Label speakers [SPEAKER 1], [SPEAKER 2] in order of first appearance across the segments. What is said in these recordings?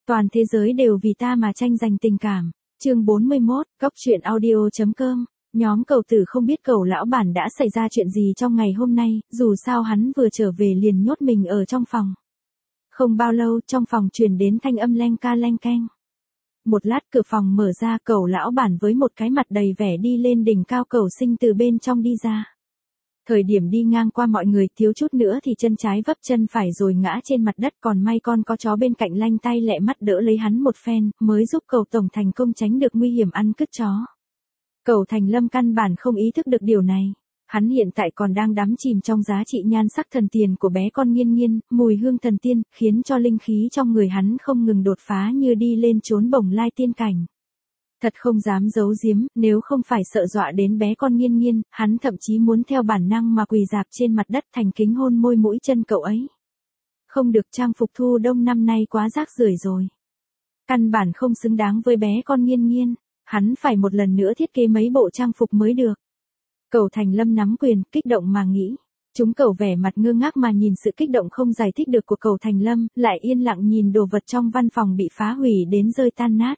[SPEAKER 1] Toàn thế giới đều vì ta mà tranh giành tình cảm. Chương 41, Cốc truyện audio.com. Nhóm Cẩu Tử không biết Cẩu lão bản đã xảy ra chuyện gì trong ngày hôm nay, dù sao hắn vừa trở về liền nhốt mình ở trong phòng. Không bao lâu, trong phòng truyền đến thanh âm leng ca leng keng. Một lát cửa phòng mở ra, Cẩu lão bản với một cái mặt đầy vẻ đi lên đỉnh cao Cẩu Sinh từ bên trong đi ra. Thời điểm đi ngang qua mọi người thiếu chút nữa thì chân trái vấp chân phải rồi ngã trên mặt đất, còn may con có chó bên cạnh lanh tay lẹ mắt đỡ lấy hắn một phen, mới giúp Cẩu tổng thành công tránh được nguy hiểm ăn cứt chó. Cẩu Thành Lâm căn bản không ý thức được điều này. Hắn hiện tại còn đang đắm chìm trong giá trị nhan sắc thần tiền của bé con Nghiên Nghiên, mùi hương thần tiên, khiến cho linh khí trong người hắn không ngừng đột phá như đi lên chốn bồng lai tiên cảnh. Thật không dám giấu giếm, nếu không phải sợ dọa đến bé con Nghiên Nghiên, hắn thậm chí muốn theo bản năng mà quỳ rạp trên mặt đất thành kính hôn môi mũi chân cậu ấy. Không được, trang phục thu đông năm nay quá rác rưởi rồi. Căn bản không xứng đáng với bé con Nghiên Nghiên, hắn phải một lần nữa thiết kế mấy bộ trang phục mới được. Cẩu Thành Lâm nắm quyền, kích động mà nghĩ. Chúng Cẩu vẻ mặt ngơ ngác mà nhìn sự kích động không giải thích được của Cẩu Thành Lâm, lại yên lặng nhìn đồ vật trong văn phòng bị phá hủy đến rơi tan nát.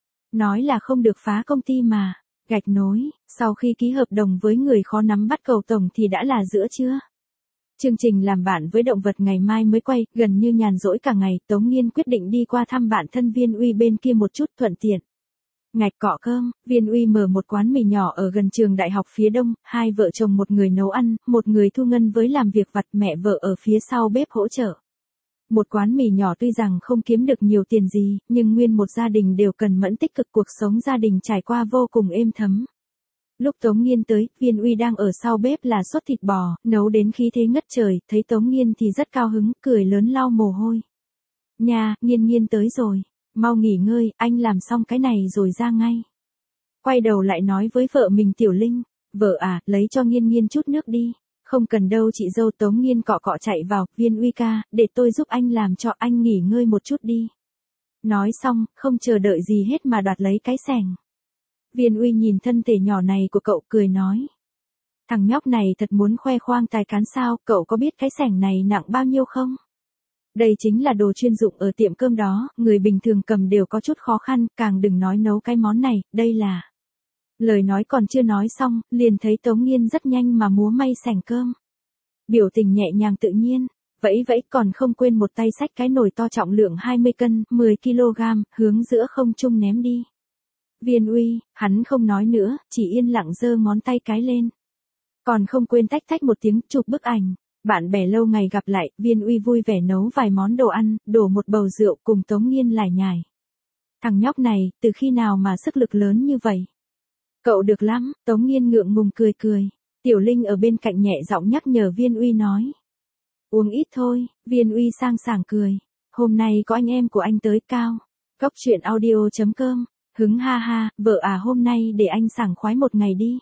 [SPEAKER 1] Nói là không được phá công ty mà. Gạch nối, sau khi ký hợp đồng với người khó nắm bắt Cẩu tổng thì đã là giữa trưa. Chương trình làm bạn với động vật ngày mai mới quay, gần như nhàn rỗi cả ngày, Tống Nghiên quyết định đi qua thăm bạn thân Viên Uy bên kia một chút thuận tiện. Ngạch cọ cơm, Viên Uy mở một quán mì nhỏ ở gần trường đại học phía đông, hai vợ chồng một người nấu ăn, một người thu ngân với làm việc vặt, mẹ vợ ở phía sau bếp hỗ trợ. Một quán mì nhỏ tuy rằng không kiếm được nhiều tiền gì, nhưng nguyên một gia đình đều cần mẫn tích cực, cuộc sống gia đình trải qua vô cùng êm thấm. Lúc Tống Nghiên tới, Viên Uy đang ở sau bếp là suất thịt bò, nấu đến khí thế ngất trời, thấy Tống Nghiên thì rất cao hứng, cười lớn lau mồ hôi. Nha, Nghiên Nghiên tới rồi. Mau nghỉ ngơi, anh làm xong cái này rồi ra ngay. Quay đầu lại nói với vợ mình Tiểu Linh, vợ à, lấy cho Nghiên Nghiên chút nước đi. Không cần đâu chị dâu. Tống Nghiên cọ cọ chạy vào, Viên Uy ca, để tôi giúp anh làm cho, anh nghỉ ngơi một chút đi. Nói xong, không chờ đợi gì hết mà đoạt lấy cái xẻng. Viên Uy nhìn thân thể nhỏ này của cậu cười nói. Thằng nhóc này thật muốn khoe khoang tài cán sao, cậu có biết cái xẻng này nặng bao nhiêu không? Đây chính là đồ chuyên dụng ở tiệm cơm đó, người bình thường cầm đều có chút khó khăn, càng đừng nói nấu cái món này, đây là... Lời nói còn chưa nói xong, liền thấy Tống Nghiên rất nhanh mà múa may xẻng cơm. Biểu tình nhẹ nhàng tự nhiên, vẫy vẫy còn không quên một tay xách cái nồi to trọng lượng 20 cân, 10 kg, hướng giữa không trung ném đi. Viên Uy, hắn không nói nữa, chỉ yên lặng giơ ngón tay cái lên. Còn không quên tách tách một tiếng chụp bức ảnh. Bạn bè lâu ngày gặp lại, Viên Uy vui vẻ nấu vài món đồ ăn, đổ một bầu rượu cùng Tống Nghiên lải nhải. Thằng nhóc này, từ khi nào mà sức lực lớn như vậy? Cậu được lắm, Tống Nghiên ngượng ngùng cười cười. Tiểu Linh ở bên cạnh nhẹ giọng nhắc nhở Viên Uy nói. Uống ít thôi, Viên Uy sang sảng cười. Hôm nay có anh em của anh tới cao. Cốc truyện audio.com, hứng ha ha, vợ à hôm nay để anh sảng khoái một ngày đi.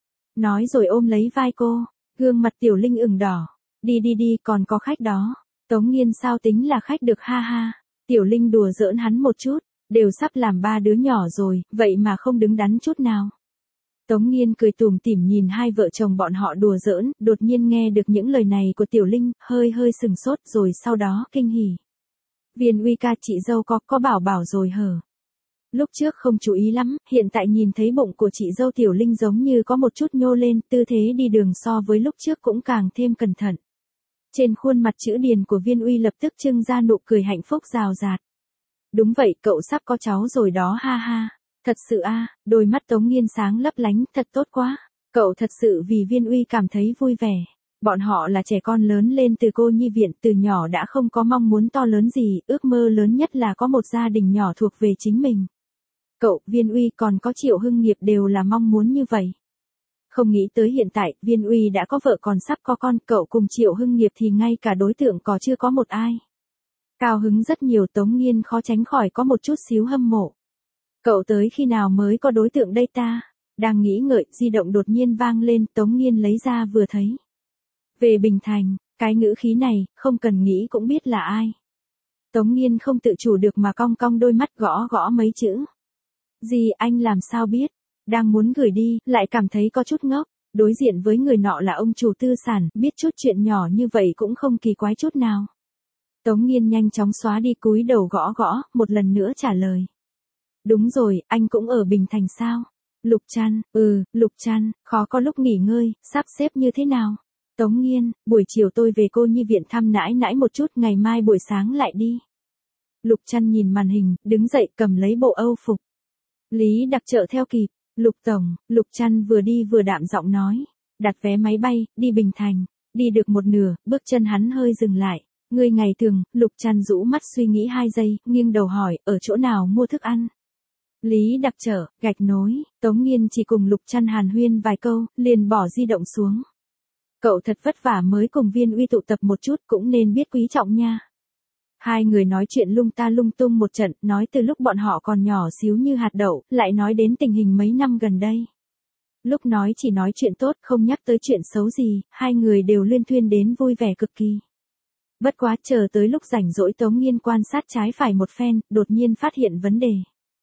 [SPEAKER 1] Nói rồi ôm lấy vai cô, gương mặt Tiểu Linh ửng đỏ. Đi đi đi, còn có khách đó. Tống Nghiên sao tính là khách được ha ha. Tiểu Linh đùa giỡn hắn một chút, đều sắp làm ba đứa nhỏ rồi, vậy mà không đứng đắn chút nào. Tống Nghiên cười tủm tỉm nhìn hai vợ chồng bọn họ đùa giỡn, đột nhiên nghe được những lời này của Tiểu Linh, hơi sừng sốt rồi sau đó kinh hỉ. Viên Uy ca, chị dâu có bảo bảo rồi hở? Lúc trước không chú ý lắm, hiện tại nhìn thấy bụng của chị dâu Tiểu Linh giống như có một chút nhô lên, tư thế đi đường so với lúc trước cũng càng thêm cẩn thận. Trên khuôn mặt chữ điền của Viên Uy lập tức trưng ra nụ cười hạnh phúc rào rạt. Đúng vậy, cậu sắp có cháu rồi đó ha ha. Thật sự a, đôi mắt Tống Nghiên sáng lấp lánh, thật tốt quá. Cậu thật sự vì Viên Uy cảm thấy vui vẻ. Bọn họ là trẻ con lớn lên từ cô nhi viện, từ nhỏ đã không có mong muốn to lớn gì, ước mơ lớn nhất là có một gia đình nhỏ thuộc về chính mình. Cậu, Viên Uy còn có Triệu Hưng Nghiệp đều là mong muốn như vậy. Không nghĩ tới hiện tại, Viên Uy đã có vợ còn sắp có con, cậu cùng Triệu Hưng Nghiệp thì ngay cả đối tượng có chưa có một ai. Cao hứng rất nhiều. Tống Nghiên khó tránh khỏi có một chút xíu hâm mộ. Cậu tới khi nào mới có đối tượng đây ta? Đang nghĩ ngợi, di động đột nhiên vang lên, Tống Nghiên lấy ra vừa thấy. Về Bình Thành, cái ngữ khí này, không cần nghĩ cũng biết là ai. Tống Nghiên không tự chủ được mà cong cong đôi mắt gõ mấy chữ. Gì, anh làm sao biết? Đang muốn gửi đi, lại cảm thấy có chút ngốc. Đối diện với người nọ là ông chủ tư sản, biết chút chuyện nhỏ như vậy cũng không kỳ quái chút nào. Tống Nghiên nhanh chóng xóa đi cúi đầu gõ gõ, một lần nữa trả lời. Đúng rồi, anh cũng ở Bình Thành sao? Lục Trăn, Lục Trăn, khó có lúc nghỉ ngơi, sắp xếp như thế nào? Tống Nghiên, buổi chiều tôi về cô nhi viện thăm nãi nãi một chút, ngày mai buổi sáng lại đi. Lục Trăn nhìn màn hình, đứng dậy cầm lấy bộ âu phục. Lý Đặc Trợ theo kịp. Lục Tổng, Lục Trăn vừa đi vừa đạm giọng nói. Đặt vé máy bay, đi Bình Thành. Đi được một nửa, bước chân hắn hơi dừng lại. Ngươi ngày thường, Lục Trăn rũ mắt suy nghĩ 2 giây, nghiêng đầu hỏi, ở chỗ nào mua thức ăn? Lý Đặc Trợ, gạch nối. Tống Nghiên chỉ cùng Lục Trăn hàn huyên vài câu, liền bỏ di động xuống. Cậu thật vất vả mới cùng Viên Uy tụ tập một chút, cũng nên biết quý trọng nha. Hai người nói chuyện lung ta lung tung một trận, nói từ lúc bọn họ còn nhỏ xíu như hạt đậu, lại nói đến tình hình mấy năm gần đây. Lúc nói chỉ nói chuyện tốt, không nhắc tới chuyện xấu gì, hai người đều liên thuyên đến vui vẻ cực kỳ. Bất quá chờ tới lúc rảnh rỗi Tống Nghiên quan sát trái phải một phen, đột nhiên phát hiện vấn đề.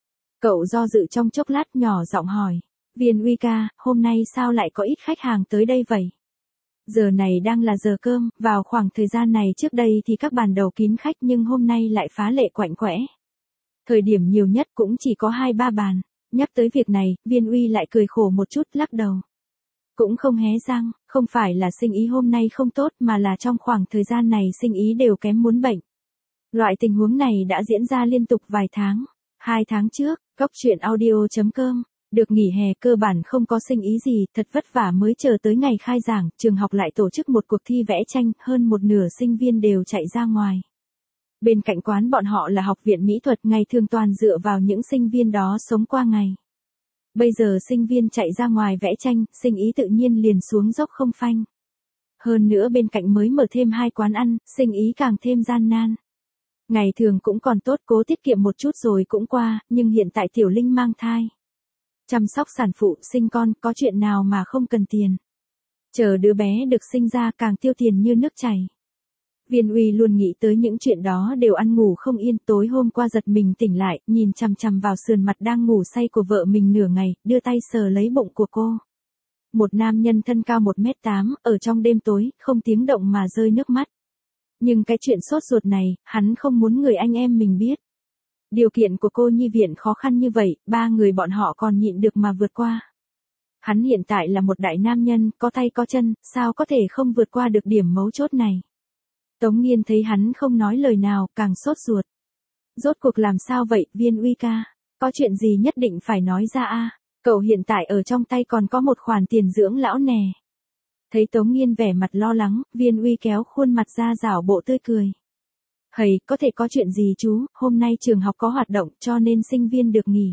[SPEAKER 1] Cậu do dự trong chốc lát nhỏ giọng hỏi. Viên Uy ca, hôm nay sao lại có ít khách hàng tới đây vậy? Giờ này đang là giờ cơm, vào khoảng thời gian này trước đây thì các bàn đầu kín khách nhưng hôm nay lại phá lệ quạnh quẽ. Thời điểm nhiều nhất cũng chỉ có 2-3 bàn. Nhắc tới việc này, Viên Uy lại cười khổ một chút lắc đầu. Cũng không hé răng, không phải là sinh ý hôm nay không tốt mà là trong khoảng thời gian này sinh ý đều kém muốn bệnh. Loại tình huống này đã diễn ra liên tục vài tháng. 2 tháng trước, Cóc Truyện Audio.com. Được nghỉ hè cơ bản không có sinh ý gì, thật vất vả mới chờ tới ngày khai giảng, trường học lại tổ chức một cuộc thi vẽ tranh, hơn một nửa sinh viên đều chạy ra ngoài. Bên cạnh quán bọn họ là học viện mỹ thuật, ngày thường toàn dựa vào những sinh viên đó sống qua ngày. Bây giờ sinh viên chạy ra ngoài vẽ tranh, sinh ý tự nhiên liền xuống dốc không phanh. Hơn nữa bên cạnh mới mở thêm 2 quán ăn, sinh ý càng thêm gian nan. Ngày thường cũng còn tốt, cố tiết kiệm một chút rồi cũng qua, nhưng hiện tại Tiểu Linh mang thai. Chăm sóc sản phụ, sinh con, có chuyện nào mà không cần tiền. Chờ đứa bé được sinh ra càng tiêu tiền như nước chảy. Viên Uy luôn nghĩ tới những chuyện đó đều ăn ngủ không yên, tối hôm qua giật mình tỉnh lại, nhìn chằm chằm vào sườn mặt đang ngủ say của vợ mình nửa ngày, đưa tay sờ lấy bụng của cô. Một nam nhân thân cao 1m8, ở trong đêm tối, không tiếng động mà rơi nước mắt. Nhưng cái chuyện sốt ruột này, hắn không muốn người anh em mình biết. Điều kiện của cô nhi viện khó khăn như vậy, 3 người bọn họ còn nhịn được mà vượt qua. Hắn hiện tại là một đại nam nhân, có tay có chân, sao có thể không vượt qua được điểm mấu chốt này. Tống Nghiên thấy hắn không nói lời nào, càng sốt ruột. Rốt cuộc làm sao vậy, Viên Uy ca? Có chuyện gì nhất định phải nói ra a? Cậu hiện tại ở trong tay còn có một khoản tiền dưỡng lão nè. Thấy Tống Nghiên vẻ mặt lo lắng, Viên Uy kéo khuôn mặt ra giảo bộ tươi cười. Hầy, có thể có chuyện gì chú, hôm nay trường học có hoạt động cho nên sinh viên được nghỉ.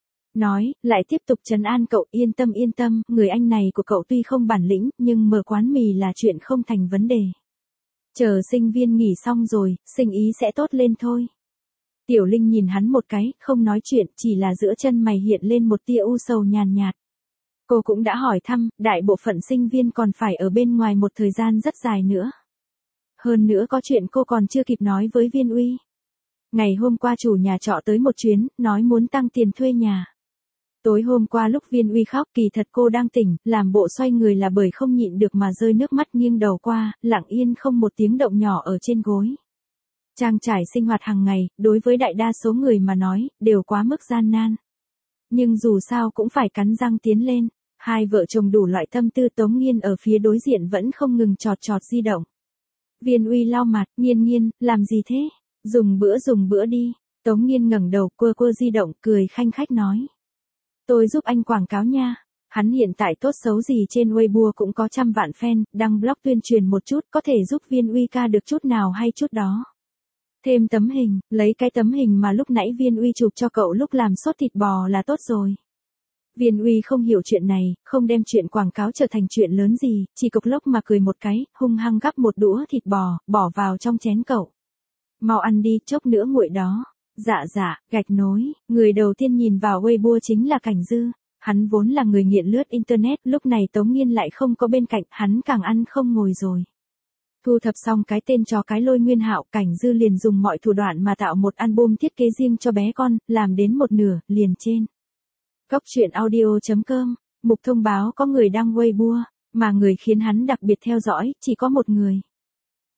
[SPEAKER 1] Nói, lại tiếp tục trấn an cậu, yên tâm, người anh này của cậu tuy không bản lĩnh, nhưng mở quán mì là chuyện không thành vấn đề. Chờ sinh viên nghỉ xong rồi, sinh ý sẽ tốt lên thôi. Tiểu Linh nhìn hắn một cái, không nói chuyện, chỉ là giữa chân mày hiện lên một tia u sầu nhàn nhạt. Cô cũng đã hỏi thăm, đại bộ phận sinh viên còn phải ở bên ngoài một thời gian rất dài nữa. Hơn nữa có chuyện cô còn chưa kịp nói với Viên Uy. Ngày hôm qua chủ nhà trọ tới một chuyến, nói muốn tăng tiền thuê nhà. Tối hôm qua lúc Viên Uy khóc, kỳ thật cô đang tỉnh, làm bộ xoay người là bởi không nhịn được mà rơi nước mắt, nghiêng đầu qua, lặng yên không một tiếng động nhỏ ở trên gối. Trang trải sinh hoạt hàng ngày, đối với đại đa số người mà nói, đều quá mức gian nan. Nhưng dù sao cũng phải cắn răng tiến lên. Hai vợ chồng đủ loại tâm tư, Tống Nghiên ở phía đối diện vẫn không ngừng chọt di động. Viên Uy lau mặt, Nghiên, làm gì thế? Dùng bữa đi. Tống Nghiên ngẩng đầu, quơ di động, cười khanh khách nói. Tôi giúp anh quảng cáo nha. Hắn hiện tại tốt xấu gì trên Weibo cũng có 100 vạn fan, đăng blog tuyên truyền một chút, có thể giúp Viên Uy ca được chút nào hay chút đó. Thêm tấm hình, lấy cái tấm hình mà lúc nãy Viên Uy chụp cho cậu lúc làm sốt thịt bò là tốt rồi. Viên Uy không hiểu chuyện này, không đem chuyện quảng cáo trở thành chuyện lớn gì, chỉ cộc lốc mà cười một cái, hung hăng gắp một đũa thịt bò, bỏ vào trong chén cậu. Mau ăn đi, chốc nữa nguội đó. Dạ, gạch nối, người đầu tiên nhìn vào Weibo chính là Cảnh Dư. Hắn vốn là người nghiện lướt internet, lúc này Tống Nghiên lại không có bên cạnh, hắn càng ăn không ngồi rồi. Thu thập xong cái tên cho cái Lôi Nguyên Hạo, Cảnh Dư liền dùng mọi thủ đoạn mà tạo một album thiết kế riêng cho bé con, làm đến một nửa, liền trên. Cóc Truyện Audio.com, mục thông báo có người đăng Weibo, mà người khiến hắn đặc biệt theo dõi, chỉ có một người.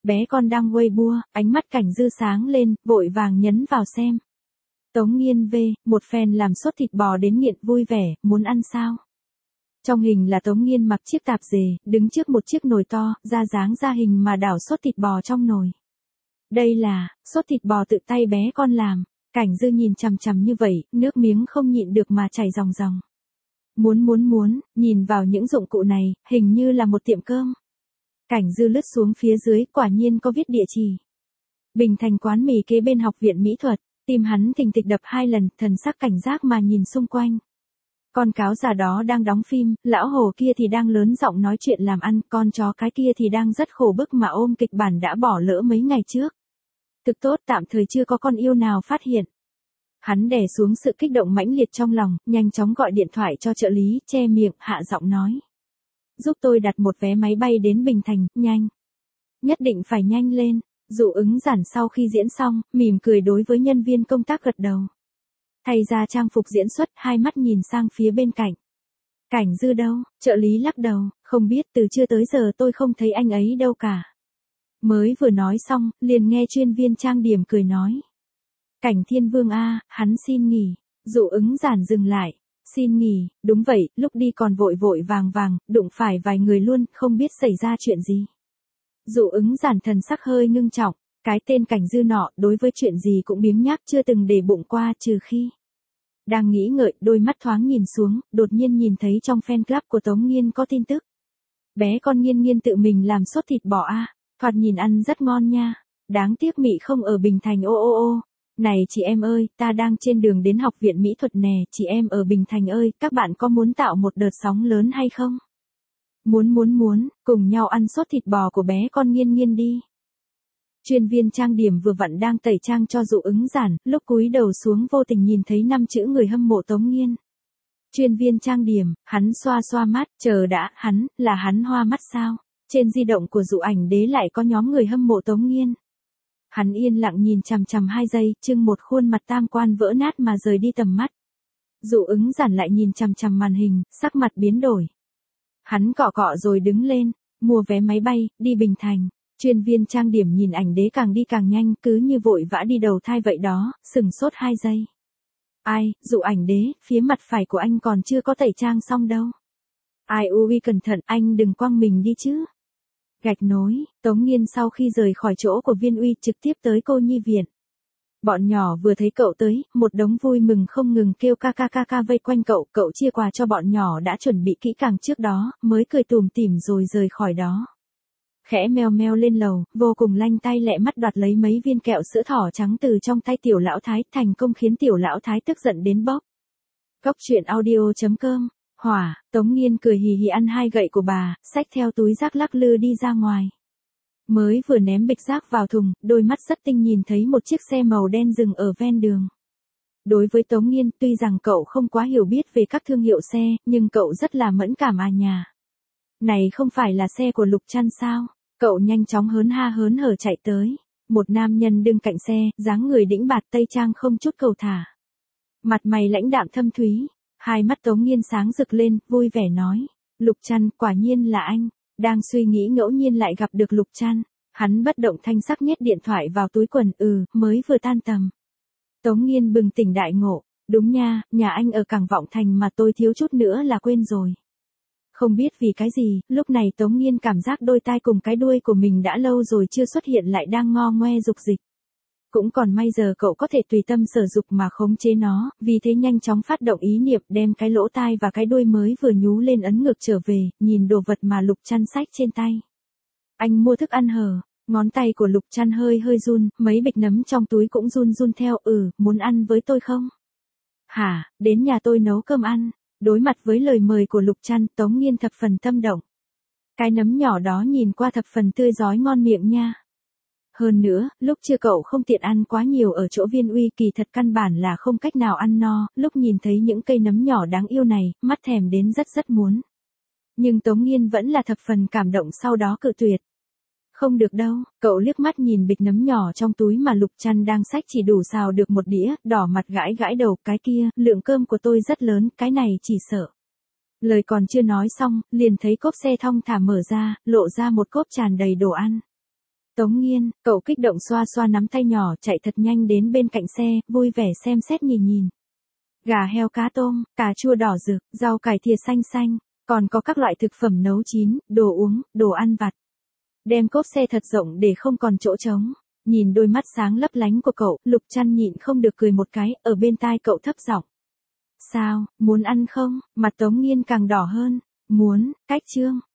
[SPEAKER 1] Bé con đang Weibo, ánh mắt Cảnh Dư sáng lên, vội vàng nhấn vào xem. Tống Nghiên về, một phen làm sốt thịt bò đến nghiện vui vẻ, muốn ăn sao? Trong hình là Tống Nghiên mặc chiếc tạp dề, đứng trước một chiếc nồi to, ra dáng ra hình mà đảo sốt thịt bò trong nồi. Đây là, sốt thịt bò tự tay bé con làm. Cảnh Dư nhìn chằm chằm như vậy, nước miếng không nhịn được mà chảy ròng ròng. Muốn, nhìn vào những dụng cụ này, hình như là một tiệm cơm. Cảnh Dư lướt xuống phía dưới, quả nhiên có viết địa chỉ. Bình Thành quán mì kế bên học viện mỹ thuật, tim hắn thình thịch đập 2 lần, thần sắc cảnh giác mà nhìn xung quanh. Con cáo già đó đang đóng phim, lão hồ kia thì đang lớn giọng nói chuyện làm ăn, con chó cái kia thì đang rất khổ bức mà ôm kịch bản đã bỏ lỡ mấy ngày trước. Thực tốt tạm thời chưa có con yêu nào phát hiện. Hắn đè xuống sự kích động mãnh liệt trong lòng, nhanh chóng gọi điện thoại cho trợ lý, che miệng, hạ giọng nói. Giúp tôi đặt một vé máy bay đến Bình Thành, nhanh. Nhất định phải nhanh lên. Dụ Ứng Giản sau khi diễn xong, mỉm cười đối với nhân viên công tác gật đầu. Thay ra trang phục diễn xuất, hai mắt nhìn sang phía bên cạnh. Cảnh Dư đâu? Trợ lý lắc đầu, không biết, từ trưa tới giờ tôi không thấy anh ấy đâu cả. Mới vừa nói xong, liền nghe chuyên viên trang điểm cười nói. Cảnh Thiên Vương a, hắn xin nghỉ. Dụ Ứng Giản dừng lại. Xin nghỉ, đúng vậy, lúc đi còn vội vội vàng, đụng phải vài người luôn, không biết xảy ra chuyện gì. Dụ Ứng Giản thần sắc hơi ngưng trọng, cái tên Cảnh Dư nọ, đối với chuyện gì cũng biếng nhác chưa từng để bụng qua, trừ khi. Đang nghĩ ngợi, đôi mắt thoáng nhìn xuống, đột nhiên nhìn thấy trong fan club của Tống Nghiên có tin tức. Bé con Nghiên tự mình làm sốt thịt bò a, thoạt nhìn ăn rất ngon nha. Đáng tiếc Mị không ở Bình Thành ô. Này chị em ơi, ta đang trên đường đến học viện mỹ thuật nè, chị em ở Bình Thành ơi, các bạn có muốn tạo một đợt sóng lớn hay không? Muốn, cùng nhau ăn sốt thịt bò của bé con Nghiên đi. Chuyên viên trang điểm vừa vặn đang tẩy trang cho Dụ Ứng Giản, lúc cúi đầu xuống vô tình nhìn thấy 5 chữ người hâm mộ Tống Nghiên. Chuyên viên trang điểm, hắn xoa mắt, chờ đã, là hắn hoa mắt sao? Trên di động của Dụ Ảnh Đế lại có nhóm người hâm mộ Tống Nghiên. Hắn yên lặng nhìn chằm 2 giây, trưng một khuôn mặt tam quan vỡ nát mà rời đi tầm mắt. Dụ Ứng Giản lại nhìn chằm màn hình, sắc mặt biến đổi. Hắn cọ rồi đứng lên, mua vé máy bay, đi Bình Thành. Chuyên viên trang điểm nhìn Ảnh Đế càng đi càng nhanh, cứ như vội vã đi đầu thai vậy đó, sừng sốt 2 giây. Ai, Dụ Ảnh Đế, phía mặt phải của anh còn chưa có tẩy trang xong đâu. Ai ui cẩn thận, anh đừng quăng mình đi chứ. Gạch nối, Tống Nghiên sau khi rời khỏi chỗ của Viên Uy trực tiếp tới cô nhi viện. Bọn nhỏ vừa thấy cậu tới, một đống vui mừng không ngừng kêu ca vây quanh cậu chia quà cho bọn nhỏ đã chuẩn bị kỹ càng trước đó, mới cười tủm tỉm rồi rời khỏi đó. Khẽ meo lên lầu, vô cùng lanh tay lẹ mắt đoạt lấy mấy viên kẹo sữa thỏ trắng từ trong tay Tiểu Lão Thái, thành công khiến Tiểu Lão Thái tức giận đến bốc. Cốc truyện audio.com. Hỏa, Tống Nghiên cười hì hì ăn 2 gậy của bà, xách theo túi rác lắc lư đi ra ngoài. Mới vừa ném bịch rác vào thùng, đôi mắt rất tinh nhìn thấy một chiếc xe màu đen dừng ở ven đường. Đối với Tống Nghiên, tuy rằng cậu không quá hiểu biết về các thương hiệu xe, nhưng cậu rất là mẫn cảm à nhà. Này không phải là xe của Lục Trăn sao? Cậu nhanh chóng hớn hở chạy tới. Một nam nhân đứng cạnh xe, dáng người đĩnh bạt tây trang không chút cầu thả. Mặt mày lãnh đạm thâm thúy. Hai mắt Tống Nghiên sáng rực lên, vui vẻ nói. Lục Trăn, quả nhiên là anh. Đang suy nghĩ ngẫu nhiên lại gặp được Lục Trăn. Hắn bất động thanh sắc nhét điện thoại vào túi quần, mới vừa tan tầm. Tống Nghiên bừng tỉnh đại ngộ. Đúng nha, nhà anh ở Cảng Vọng Thành mà tôi thiếu chút nữa là quên rồi. Không biết vì cái gì, lúc này Tống Nghiên cảm giác đôi tai cùng cái đuôi của mình đã lâu rồi chưa xuất hiện lại đang ngo ngoe dục dịch. Cũng còn may giờ cậu có thể tùy tâm sở dục mà khống chế nó, vì thế nhanh chóng phát động ý niệm đem cái lỗ tai và cái đuôi mới vừa nhú lên ấn ngược trở về, nhìn đồ vật mà Lục Trăn xách trên tay. Anh mua thức ăn hờ, ngón tay của Lục Trăn hơi run, mấy bịch nấm trong túi cũng run theo, muốn ăn với tôi không? Hả, đến nhà tôi nấu cơm ăn. Đối mặt với lời mời của Lục Trăn, Tống Nghiên thập phần tâm động. Cái nấm nhỏ đó nhìn qua thập phần tươi rói ngon miệng nha. Hơn nữa, lúc chưa cậu không tiện ăn quá nhiều ở chỗ Viên Uy, kỳ thật căn bản là không cách nào ăn no, lúc nhìn thấy những cây nấm nhỏ đáng yêu này, mắt thèm đến rất muốn. Nhưng Tống Nghiên vẫn là thập phần cảm động sau đó cự tuyệt. Không được đâu, cậu liếc mắt nhìn bịch nấm nhỏ trong túi mà Lục Trăn đang xách chỉ đủ xào được một đĩa, đỏ mặt gãi đầu, cái kia, lượng cơm của tôi rất lớn, cái này chỉ sợ. Lời còn chưa nói xong, liền thấy cốp xe thong thả mở ra, lộ ra một cốp tràn đầy đồ ăn. Tống Nghiên, cậu kích động xoa xoa nắm tay nhỏ chạy thật nhanh đến bên cạnh xe, vui vẻ xem xét nhìn nhìn. Gà heo cá tôm, cà chua đỏ rực, rau cải thìa xanh xanh, còn có các loại thực phẩm nấu chín, đồ uống, đồ ăn vặt. Đem cốp xe thật rộng để không còn chỗ trống. Nhìn đôi mắt sáng lấp lánh của cậu, Lục Trăn nhịn không được cười một cái, ở bên tai cậu thấp giọng. Sao, muốn ăn không? Mặt Tống Nghiên càng đỏ hơn. Muốn, cách chương.